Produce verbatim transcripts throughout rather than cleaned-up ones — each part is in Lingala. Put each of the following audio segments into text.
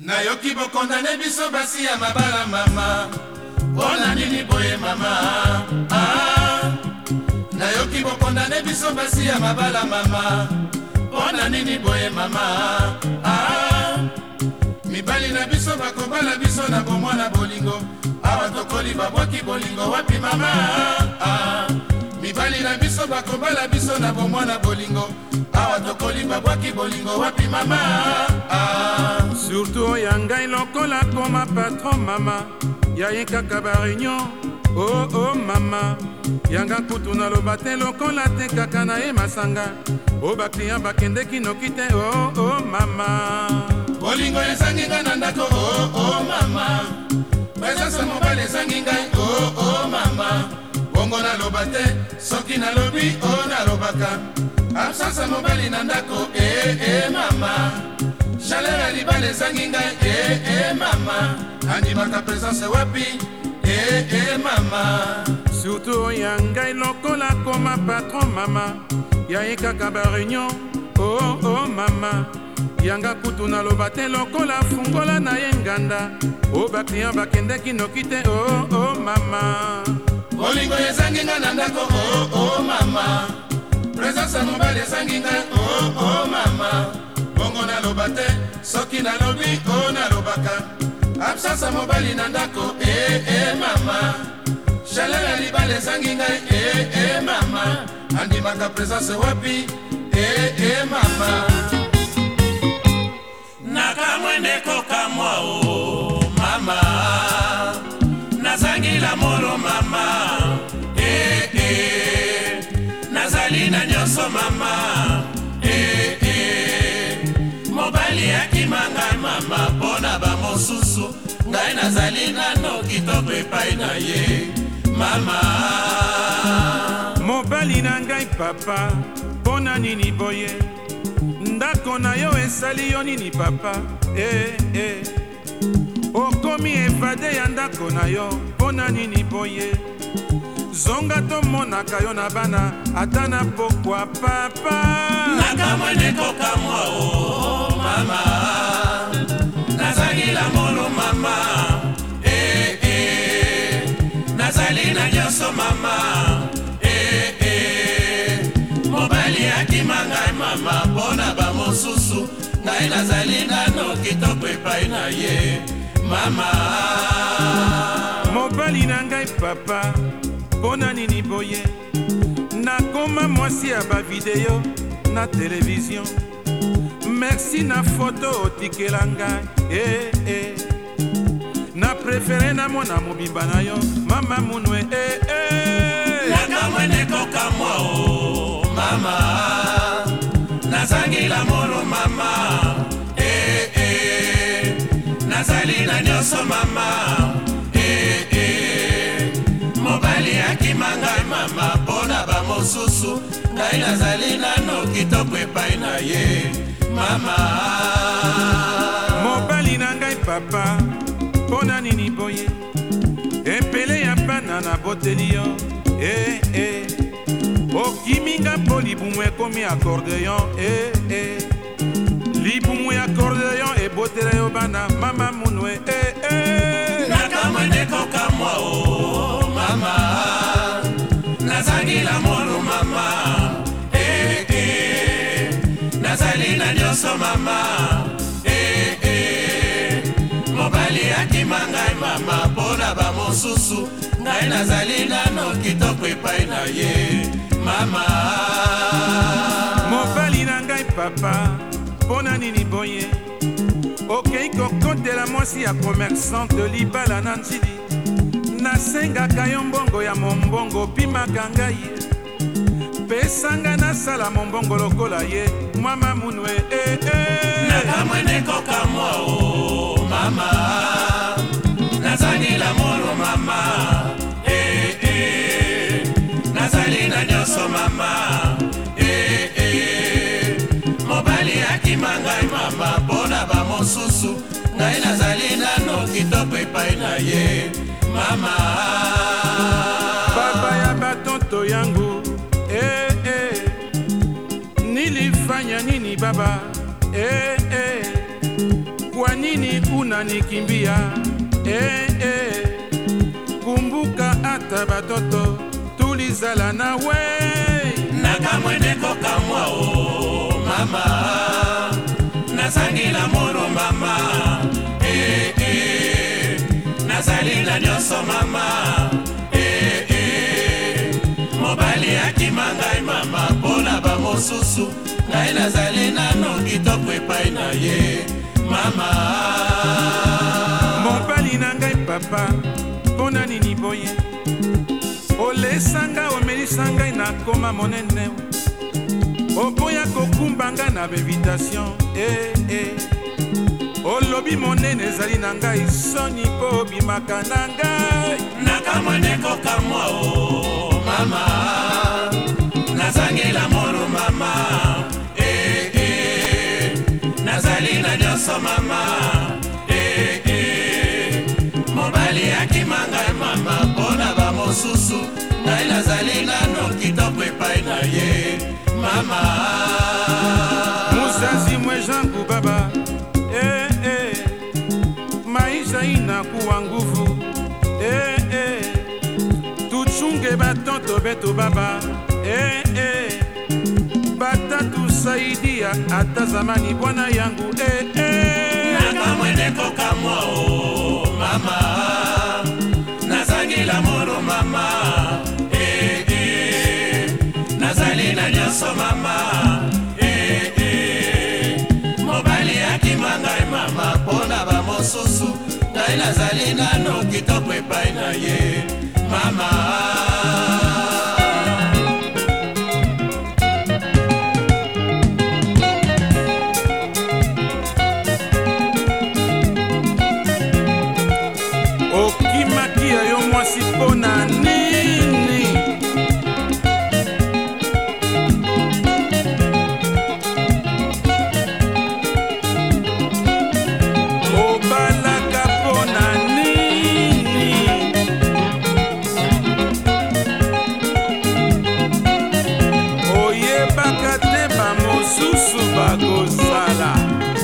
Nayoki bokondane biso basi ya mabala mama. Pona nini boye mama? Ah. Nayoki bokondane biso basi ya mabala mama. Pona nini boye mama? Ah. Mibali na biso bakobala biso na bomwana bolingo. Awa tokoli babwaki bolingo wapi mama? Ah. Mibali na biso bakobala biso na bomwana bolingo. Awa tokoli babwaki bolingo wapi mama? Ah. Surtout yangai lokola koma patron mama. Yaye kaka ba réunion. Oh oh mama. Yanga kutu na lobate lokola te kaka na e masanga. O ba client bakende kinokite. Oh oh mama. Bolingo ezangi nga na ndako. Oh oh mama. Presence mobile ezangi ngai. Oh oh mama. Bongo na lobate soki na lobi oh na lobaka. Absence mobile na ndako. Eh eh mama. Chaleur ya libala ezangi ngai. Eh eh mama. Andimaka presence wapi? Eh eh mama. Surtout yangai lokola koma patron mama. Yaye kaka ba réunion. Oh oh mama. Yanga kutu na lobate lokola fungola na yenganda. O ba client bakende kinokite. Oh oh mama. Bolingo ezangi nga na ndako. Oh oh mama. Presence mobile ezangi ngai. Oh oh mama. Bongo na lobate soki na lobi oh na lobaka. Absence mobile na ndako. Eh eh mama. Chaleur ya libala ezangi ngai. Eh eh mama. Andimaka presence wapi? Eh eh mama. Nakamwende koka mwa o mama. Nazangi la moro mama. Eh eh. Nazali na nyoso mama. Eh eh. Mobali akimanga mama. Pona ba mosusu. Ngai nazali nano kitoko epai na ye mama. Mobali na ngai papa. Pona nini boye. Ndako na yo esali yo nini papa. Eh eh. Okomi evade ya ndako na yo. Pona nini boye. Zonga tomonaka yo na bana. Ata na pokwa papa. Nakamwende koka mwa o mama. Nazali la molo mama. Eh eh. Nazali na nyoso mama. Eh eh. Mobali akimanga mama. Pona ba mosusu. Ngai nazali nano kitoko epai na ye mama. Mobali na ngai papa. Pona nini boye. Nakoma mwasi ya ba video na télévision. Merci na photo otikela ngai. Eh eh. Na préféré na mona mobimba na yo mama munwe. Eh eh. Nakamwende koka mwa o mama. Nazangi la moro mama. Eh eh. Nazali na nyoso mama. Eh eh. Mobali akimanga mama. Pona ba mosusu. Ngai nazali nano kitoko epai na ye mama. Mobali na ngai papa. Pona nini boye. Epele ya bana na boteli yo. Eh eh. Okiminga po libumu ekomi accordéon. Eh eh. Libumu ya accordéon ebotela yo bana mama munwe. Eh eh. Nakamwende koka mwa o mama. Nazangi la moro mama. Eh eh. Nazali na nyoso mama. Eh eh. Mobali akimanga mama. Pona ba mosusu. Ngai nazali nano kitoko epai na ye mama. Mobali na ngai papa. Pona nini boye. Okei kokotela mwasi ya commerçante libala na nzili. Nasengaka yo mbongo ya mombongo pimaka ngai. Pesanga nasala mombongo lokola ye mama munwe. Eh eh. Nakamwende koka mwa o mama. Nazangi la moro mama. Eh eh. Nazali na nyoso mama. Eh eh. Mobali akimanga mama. Pona ba mosusu. Ngai nazali nano kitoko epai na ye mama. Baba ya batonto yangu. Eh eh. Nilifanya nini baba. Eh eh. Kwani nini unanikimbia? Eh, eh. Kumbuka ata batoto tulizala nawe, nakamweneko kamwa o mama, nazangila moro mama, eh, eh. Nazalina nyonso mama, eh, eh. Mobali akimangai mama, pona ba mosusu ngai nazali nano kitoko epai na ye mama. Mobali na ngai papa, pona nini boye? Olesanga omelisa ngai nakoma monene, oboya kokumba ngai na bevitation, eh, eh. Olobi monene ezali na ngai soni po obimaka na ngai, nakamweneko kamwa o mama, nazangila moro mama, eh, eh. Nazali na nyonso mama, eh, eh. Mobali akimangai mama, pona ba mosusu ngai nazali nano kitoko epai na ye mama. Musazi mwe jangu baba, eh, eh. Maisha inakuwa nguvu, eh, eh. Tuchunge batoto betu baba, eh, eh. Batatu saidia hata zamani bwana yangu, eh, eh. Nakamweneko kamwa o mama, nazangila moro mama, eh, eh. Nazali na nyonso mama, eh, eh. Mobali akimangai mama, pona ba mosusu ngai nazali nano kitoko epai na ye mama. Okimakia yo mwasi pona nini? Obalaka pona nini? Oyebaka te ba mosusu bakozala.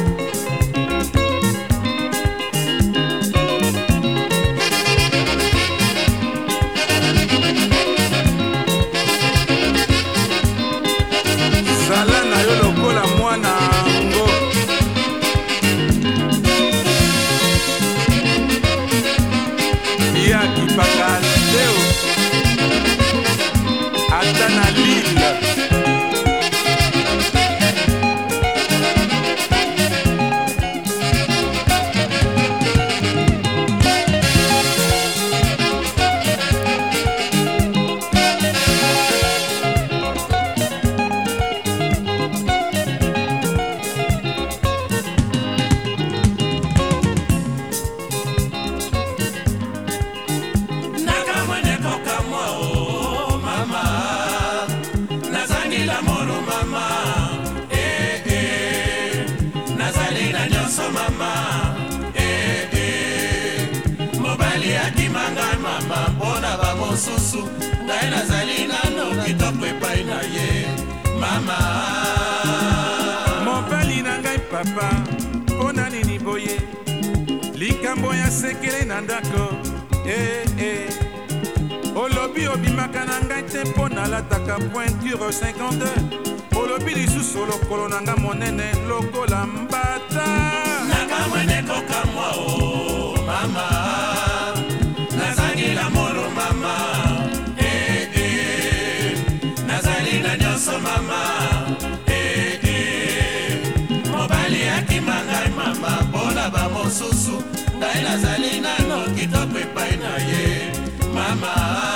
Zala na yo lokola mwana ngo, ya kipaka leo ata na lila. Nakamweneko kamwa o mama, nazangila moro mama, eh, eh. Nazali na nyonso mama, eh, eh. Mobali akimangai mama, pona ba mosusu ngai nazali nano kitoko epai na ye mama. Mobali na ngai papa, pona nini boye? Likambo ya sekele na ndako, eh, eh. Olobi obimaka na ngai te mpo nalataka pointure cinquante-deux. Olobi lisusu lokolo na nga monene lokola mbata. Nakamweneko kamwa o mama, nazangila moro mama, eh, eh. Nazali na nyonso mama, eh, eh. Mobali akimangai mama, pona ba mosusu ngai nazali nano kitoko epai na ye mama.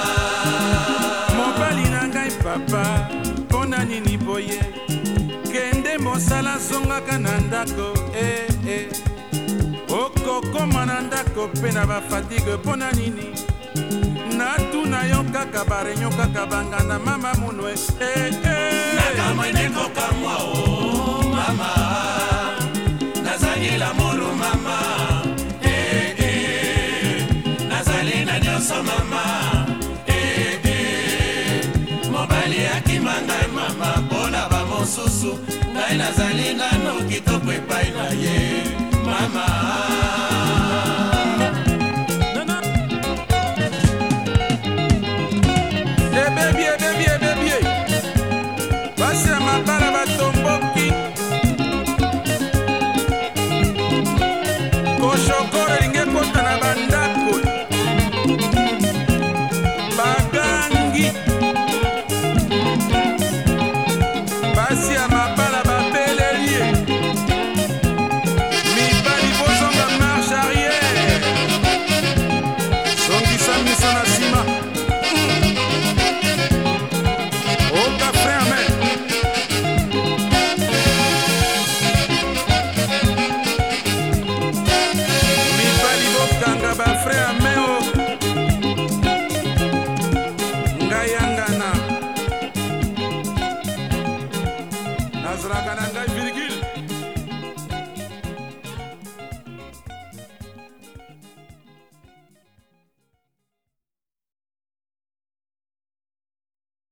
Mobali na ngai papa, pona nini boye? Kende mosala zongaka na ndako, eh, eh. Okokoma na ndako pe na bafatigue pona nini? Natuna yo kaka barenyo kaka bangana mama munwe, eh, eh. Nakamweneko kamwa o mama, nazangila moro mama, eh, eh. Nazali na nyonso mama, eh, eh. Mobali akimangai mama, pona ba mosusu ngai nazali nano kitoko epai na ye mama